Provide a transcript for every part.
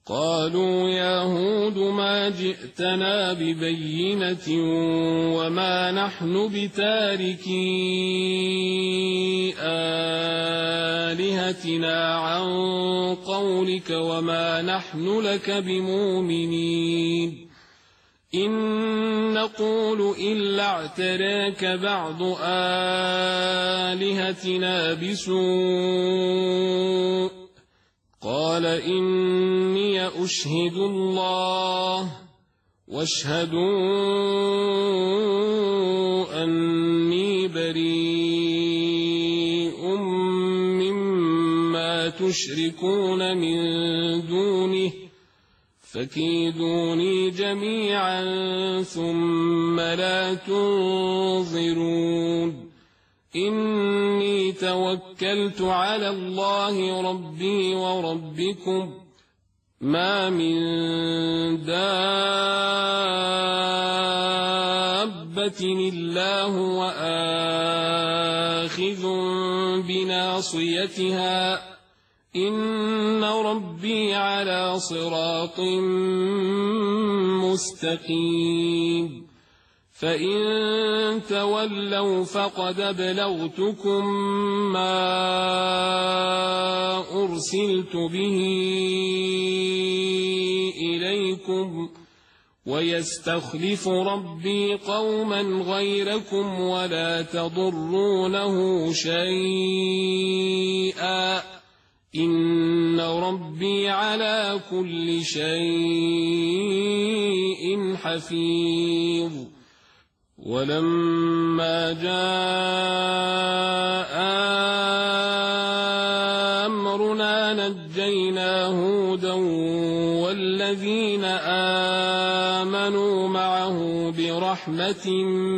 قالوا يا هود ما جئتنا ببينة وما نحن بتاركي آلهتنا عن قولك وما نحن لك بمؤمنين إن نقول إلا اعتراك بعض آلهتنا بسوء قال إني أشهد الله واشهدوا أني بريء مما تشركون من دونه فكيدوني جميعا ثم لا تنظرون إني توكلت على الله ربي وربكم ما من دابة إلا هو آخذ بناصيتها إن ربي على صراط مستقيم فإن تولوا فقد أبلغتكم ما أرسلت به إليكم ويستخلف ربي قوما غيركم ولا تضرونه شيئا إن ربي على كل شيء حفيظ ولما جاء أمرنا نجينا هودا والذين آمنوا معه برحمة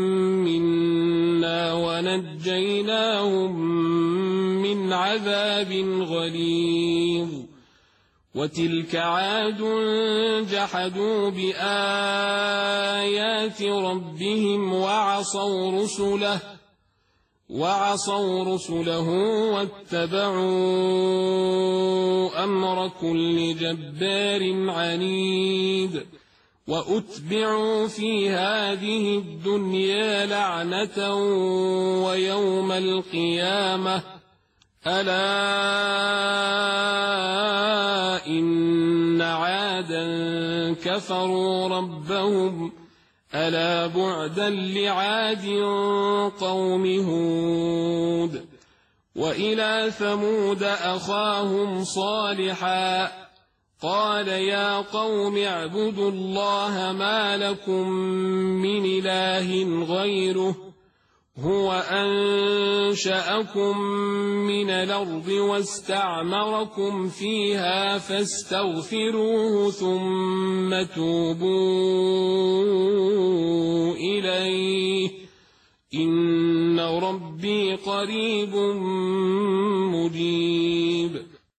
منا ونجيناهم من عذاب غليظ وتلك عاد جحدوا بآيات ربهم وعصوا رسله واتبعوا أمر كل جبار عنيد وأتبعوا في هذه الدنيا لعنة ويوم القيامة ألا إن عادا كفروا ربهم ألا بعدا لعاد قوم هود وإلى ثمود أخاهم صالحا قال يا قوم اعبدوا الله ما لكم من إله غيره هو أنشأكم من الأرض واستعمركم فيها فاستغفروه ثم توبوا إليه إن ربي قريب مجيب